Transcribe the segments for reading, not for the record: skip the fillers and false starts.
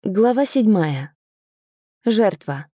Глава 7. Жертва.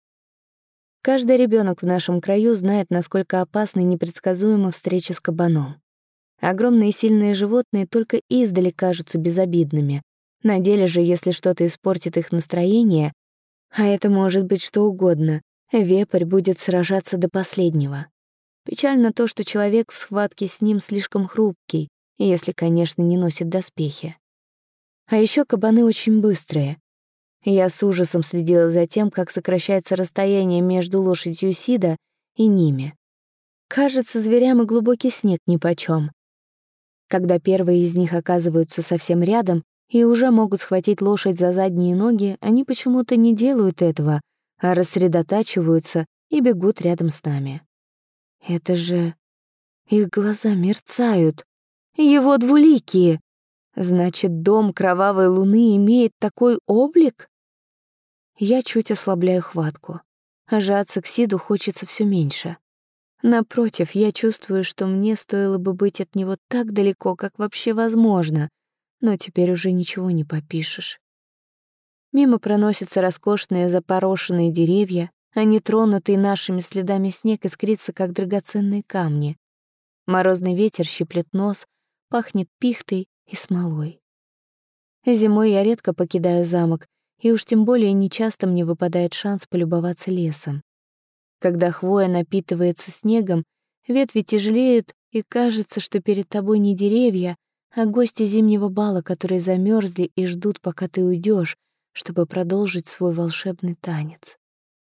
Каждый ребенок в нашем краю знает, насколько опасна и непредсказуема встреча с кабаном. Огромные сильные животные только издали кажутся безобидными. На деле же, если что-то испортит их настроение, а это может быть что угодно, вепрь будет сражаться до последнего. Печально то, что человек в схватке с ним слишком хрупкий, если, конечно, не носит доспехи. А еще кабаны очень быстрые. Я с ужасом следила за тем, как сокращается расстояние между лошадью Сида и ними. Кажется, зверям и глубокий снег нипочём. Когда первые из них оказываются совсем рядом и уже могут схватить лошадь за задние ноги, они почему-то не делают этого, а рассредотачиваются и бегут рядом с нами. Это же... Их глаза мерцают. Его двуликие. Значит, дом Кровавой Луны имеет такой облик? Я чуть ослабляю хватку. Жаться к Сиду хочется все меньше. Напротив, я чувствую, что мне стоило бы быть от него так далеко, как вообще возможно, но теперь уже ничего не попишешь. Мимо проносятся роскошные запорошенные деревья, а нетронутый нашими следами снег искрится, как драгоценные камни. Морозный ветер щиплет нос, пахнет пихтой и смолой. Зимой я редко покидаю замок, и уж тем более нечасто мне выпадает шанс полюбоваться лесом. Когда хвоя напитывается снегом, ветви тяжелеют, и кажется, что перед тобой не деревья, а гости зимнего бала, которые замерзли и ждут, пока ты уйдешь, чтобы продолжить свой волшебный танец.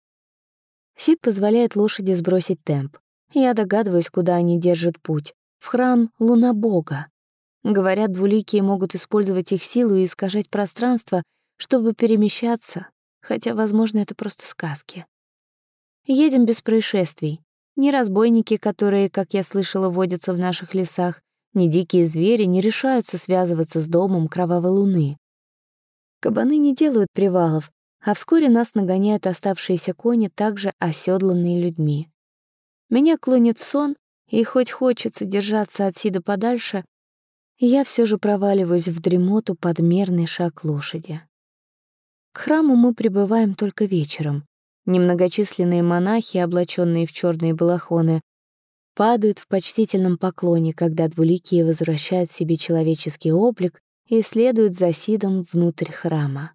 Сид позволяет лошади сбросить темп. Я догадываюсь, куда они держат путь. В храм Лунабога. Говорят, двуликие могут использовать их силу и искажать пространство, чтобы перемещаться, хотя, возможно, это просто сказки. Едем без происшествий. Ни разбойники, которые, как я слышала, водятся в наших лесах, ни дикие звери не решаются связываться с домом Кровавой Луны. Кабаны не делают привалов, а вскоре нас нагоняют оставшиеся кони, также оседланные людьми. Меня клонит в сон, и хоть хочется держаться от Сида подальше, я все же проваливаюсь в дремоту под мерный шаг лошади. К храму мы прибываем только вечером. Немногочисленные монахи, облаченные в черные балахоны, падают в почтительном поклоне, когда двуликие возвращают себе человеческий облик и следуют за Сидом внутрь храма.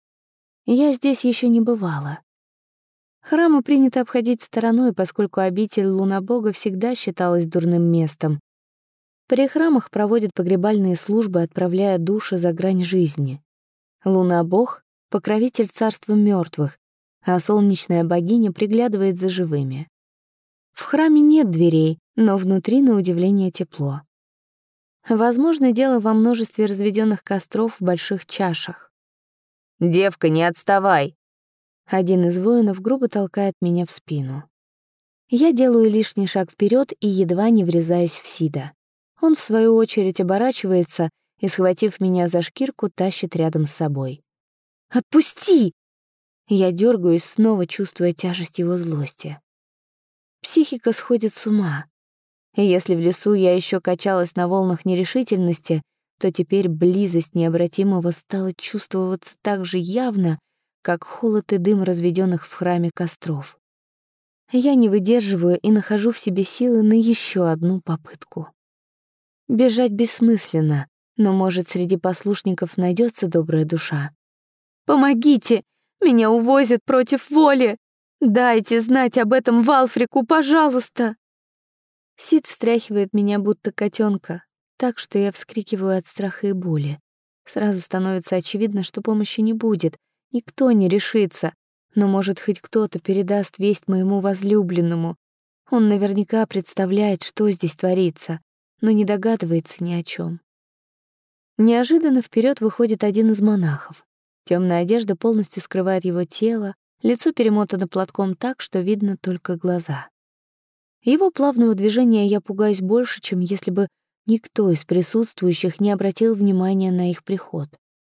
Я здесь еще не бывала. Храмы принято обходить стороной, поскольку обитель Лунабога всегда считалась дурным местом. При храмах проводят погребальные службы, отправляя души за грань жизни. Лунабог — покровитель царства мертвых, а солнечная богиня приглядывает за живыми. В храме нет дверей, но внутри, на удивление, тепло. Возможно, дело во множестве разведенных костров в больших чашах. «Девка, не отставай!» Один из воинов грубо толкает меня в спину. Я делаю лишний шаг вперед и едва не врезаюсь в Сида. Он, в свою очередь, оборачивается и, схватив меня за шкирку, тащит рядом с собой. «Отпусти!» Я дергаюсь, снова чувствуя тяжесть его злости. Психика сходит с ума. И если в лесу я еще качалась на волнах нерешительности, то теперь близость необратимого стала чувствоваться так же явно, как холод и дым разведенных в храме костров. Я не выдерживаю и нахожу в себе силы на еще одну попытку. Бежать бессмысленно, но, может, среди послушников найдется добрая душа. «Помогите! Меня увозят против воли! Дайте знать об этом Валфрику, пожалуйста!» Сид встряхивает меня, будто котенка, так что я вскрикиваю от страха и боли. Сразу становится очевидно, что помощи не будет, никто не решится, но, может, хоть кто-то передаст весть моему возлюбленному. Он наверняка представляет, что здесь творится, но не догадывается ни о чем. Неожиданно вперед выходит один из монахов. Темная одежда полностью скрывает его тело, лицо перемотано платком так, что видно только глаза. Его плавного движения я пугаюсь больше, чем если бы никто из присутствующих не обратил внимания на их приход.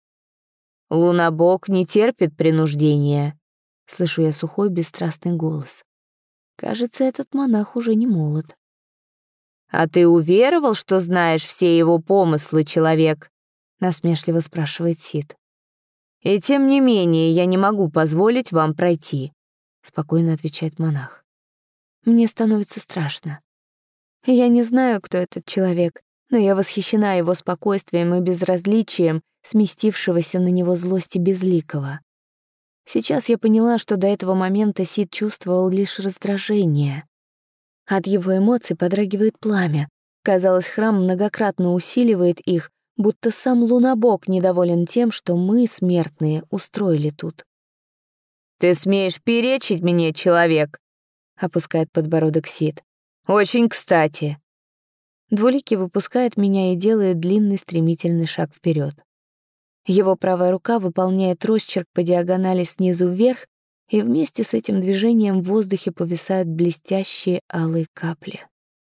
«Лунабог не терпит принуждения», — слышу я сухой, бесстрастный голос. Кажется, этот монах уже не молод. «А ты уверовал, что знаешь все его помыслы, человек?» — насмешливо спрашивает Сид. «И тем не менее я не могу позволить вам пройти», — спокойно отвечает монах. Мне становится страшно. Я не знаю, кто этот человек, но я восхищена его спокойствием и безразличием, сместившегося на него злости безликого. Сейчас я поняла, что до этого момента Сид чувствовал лишь раздражение. От его эмоций подрагивает пламя. Казалось, храм многократно усиливает их, будто сам Лунобог недоволен тем, что мы, смертные, устроили тут. «Ты смеешь перечить мне, человек?» — опускает подбородок Сид. «Очень кстати». Двуликий выпускает меня и делает длинный стремительный шаг вперед. Его правая рука выполняет росчерк по диагонали снизу вверх, и вместе с этим движением в воздухе повисают блестящие алые капли.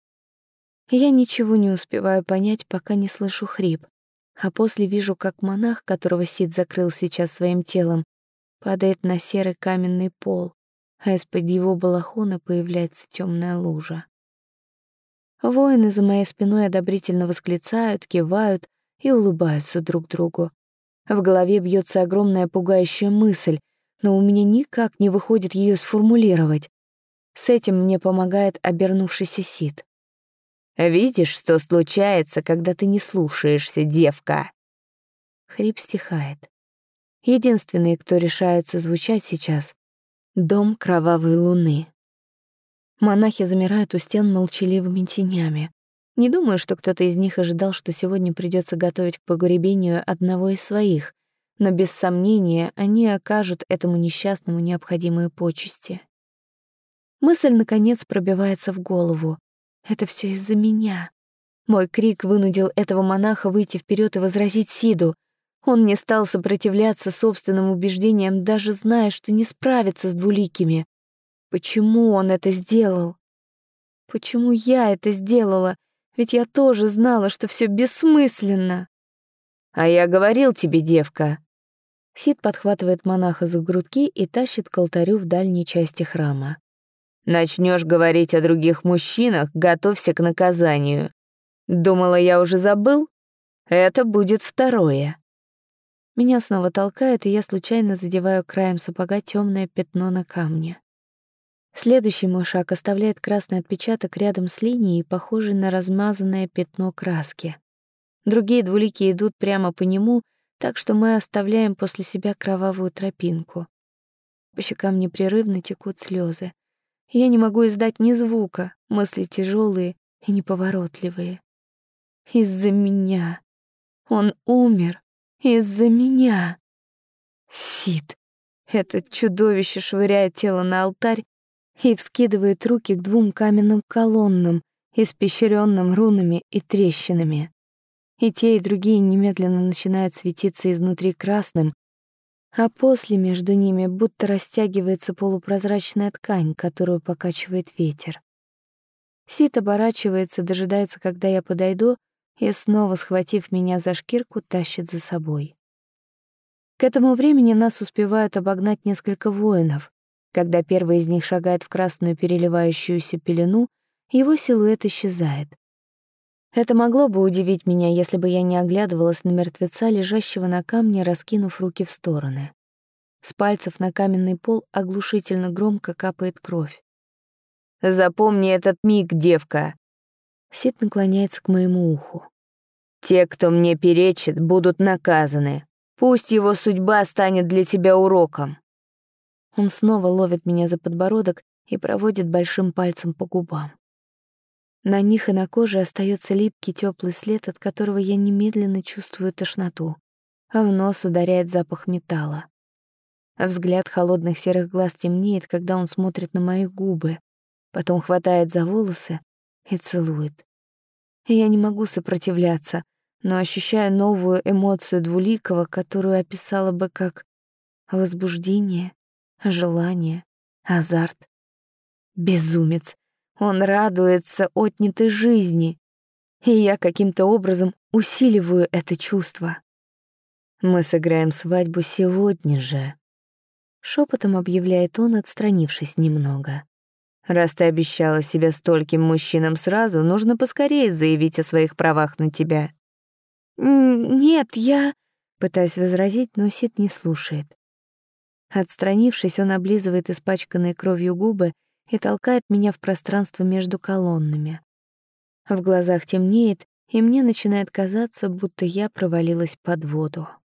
Я ничего не успеваю понять, пока не слышу хрип, а после вижу, как монах, которого Сид закрыл сейчас своим телом, падает на серый каменный пол, а из-под его балахона появляется темная лужа. Воины за моей спиной одобрительно восклицают, кивают и улыбаются друг другу. В голове бьется огромная пугающая мысль, но у меня никак не выходит ее сформулировать. С этим мне помогает обернувшийся Сид. «Видишь, что случается, когда ты не слушаешься, девка?» Хрип стихает. Единственные, кто решаются звучать сейчас — дом кровавой луны. Монахи замирают у стен молчаливыми тенями. Не думаю, что кто-то из них ожидал, что сегодня придется готовить к погребению одного из своих, но без сомнения они окажут этому несчастному необходимые почести. Мысль, наконец, пробивается в голову. Это все из-за меня. Мой крик вынудил этого монаха выйти вперед и возразить Сиду. Он не стал сопротивляться собственным убеждениям, даже зная, что не справится с двуликими. Почему он это сделал? Почему я это сделала? Ведь я тоже знала, что все бессмысленно. «А я говорил тебе, девка». Сид подхватывает монаха за грудки и тащит к алтарю в дальней части храма. «Начнешь говорить о других мужчинах, готовься к наказанию. Думала, я уже забыл? Это будет второе». Меня снова толкает, и я случайно задеваю краем сапога темное пятно на камне. Следующий мой шаг оставляет красный отпечаток рядом с линией, похожей на размазанное пятно краски. Другие двуликие идут прямо по нему, так что мы оставляем после себя кровавую тропинку. По щекам непрерывно текут слезы. Я не могу издать ни звука, мысли тяжелые и неповоротливые. Из-за меня. Он умер. Из-за меня. Сид. Это чудовище швыряет тело на алтарь и вскидывает руки к двум каменным колоннам, испещрённым рунами и трещинами. И те, и другие немедленно начинают светиться изнутри красным, а после между ними будто растягивается полупрозрачная ткань, которую покачивает ветер. Сид оборачивается, дожидается, когда я подойду, и снова, схватив меня за шкирку, тащит за собой. К этому времени нас успевают обогнать несколько воинов. Когда первый из них шагает в красную переливающуюся пелену, его силуэт исчезает. Это могло бы удивить меня, если бы я не оглядывалась на мертвеца, лежащего на камне, раскинув руки в стороны. С пальцев на каменный пол оглушительно громко капает кровь. «Запомни этот миг, девка!» Сид наклоняется к моему уху. «Те, кто мне перечит, будут наказаны. Пусть его судьба станет для тебя уроком». Он снова ловит меня за подбородок и проводит большим пальцем по губам. На них и на коже остается липкий теплый след, от которого я немедленно чувствую тошноту, а в нос ударяет запах металла. Взгляд холодных серых глаз темнеет, когда он смотрит на мои губы, потом хватает за волосы и целует. Я не могу сопротивляться, но ощущаю новую эмоцию двуликого, которую описала бы как возбуждение, желание, азарт. Безумец. Он радуется отнятой жизни, и я каким-то образом усиливаю это чувство. «Мы сыграем свадьбу сегодня же», — шепотом объявляет он, отстранившись немного. «Раз ты обещала себя стольким мужчинам сразу, нужно поскорее заявить о своих правах на тебя». «Нет, я...» Пытаюсь возразить, но Сид не слушает. Отстранившись, он облизывает испачканные кровью губы и толкает меня в пространство между колоннами. В глазах темнеет, и мне начинает казаться, будто я провалилась под воду.